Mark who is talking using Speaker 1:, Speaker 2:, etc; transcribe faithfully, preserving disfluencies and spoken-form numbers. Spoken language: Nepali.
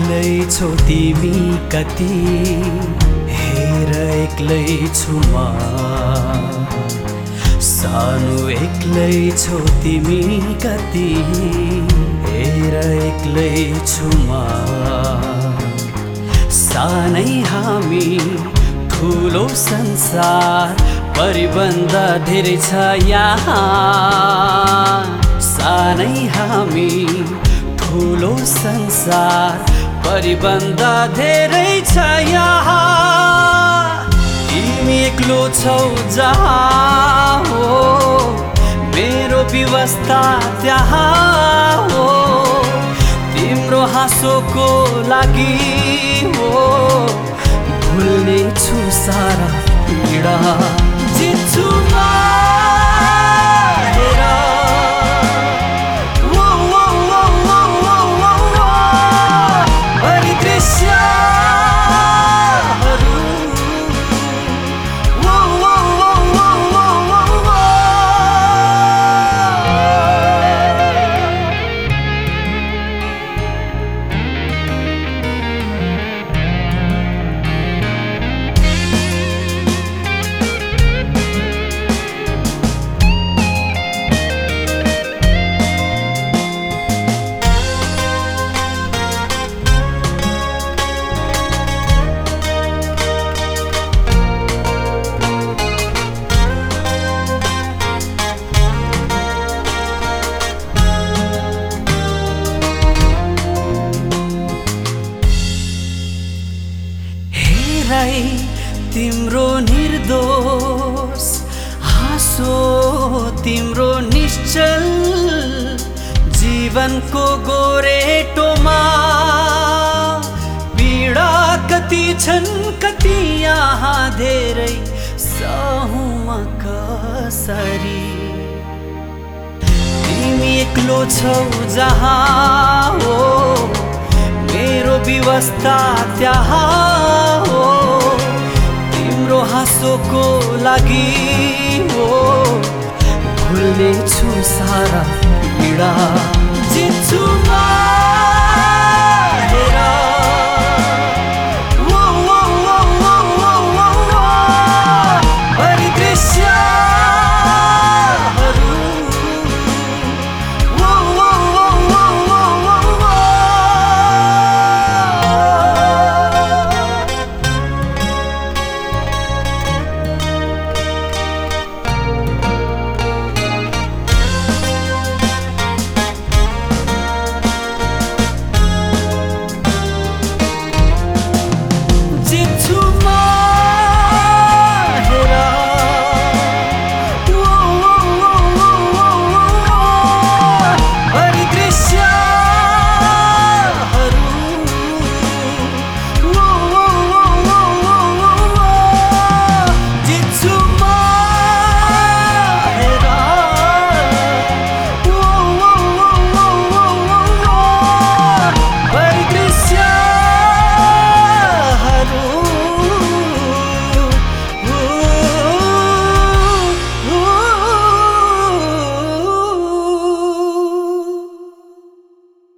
Speaker 1: एक्लै छौ तिमी कति, हेर एक्लै छु म। सानो एक्लै छौ तिमी कति, हेर एक्लै छु म। सानै हामी ठुलो संसार, परिबन्ध धेरै छ यहाँ। सानै हामी ठुलो संसार, परिबन्ध धेरै छ यहाँ। तिमी एक्लो छौ जहाँ हो, मेरो व्यवस्था त्यहाँ हो। तिम्रो हाँसोको लागि हो, भुल्ने छु सारा पीडा। जित्छु म हेर, वो वो वो वो वो वो वो परिदृश्यहरू, वो वो वो वो वो वो वो। तिम्रो निर्दोष हाँसो, तिम्रो निश्चल जीवनको गोरेटोमा। पीडा कति छन् कति यहाँ धेरै, सहूँ म कसरी। तिमी एक्लो छौ जहाँ हो, मेरो व्यवस्था त्यहाँ हो। तिम्रो हाँसोको लागि हो, भुल्ने छु सारा पीडा।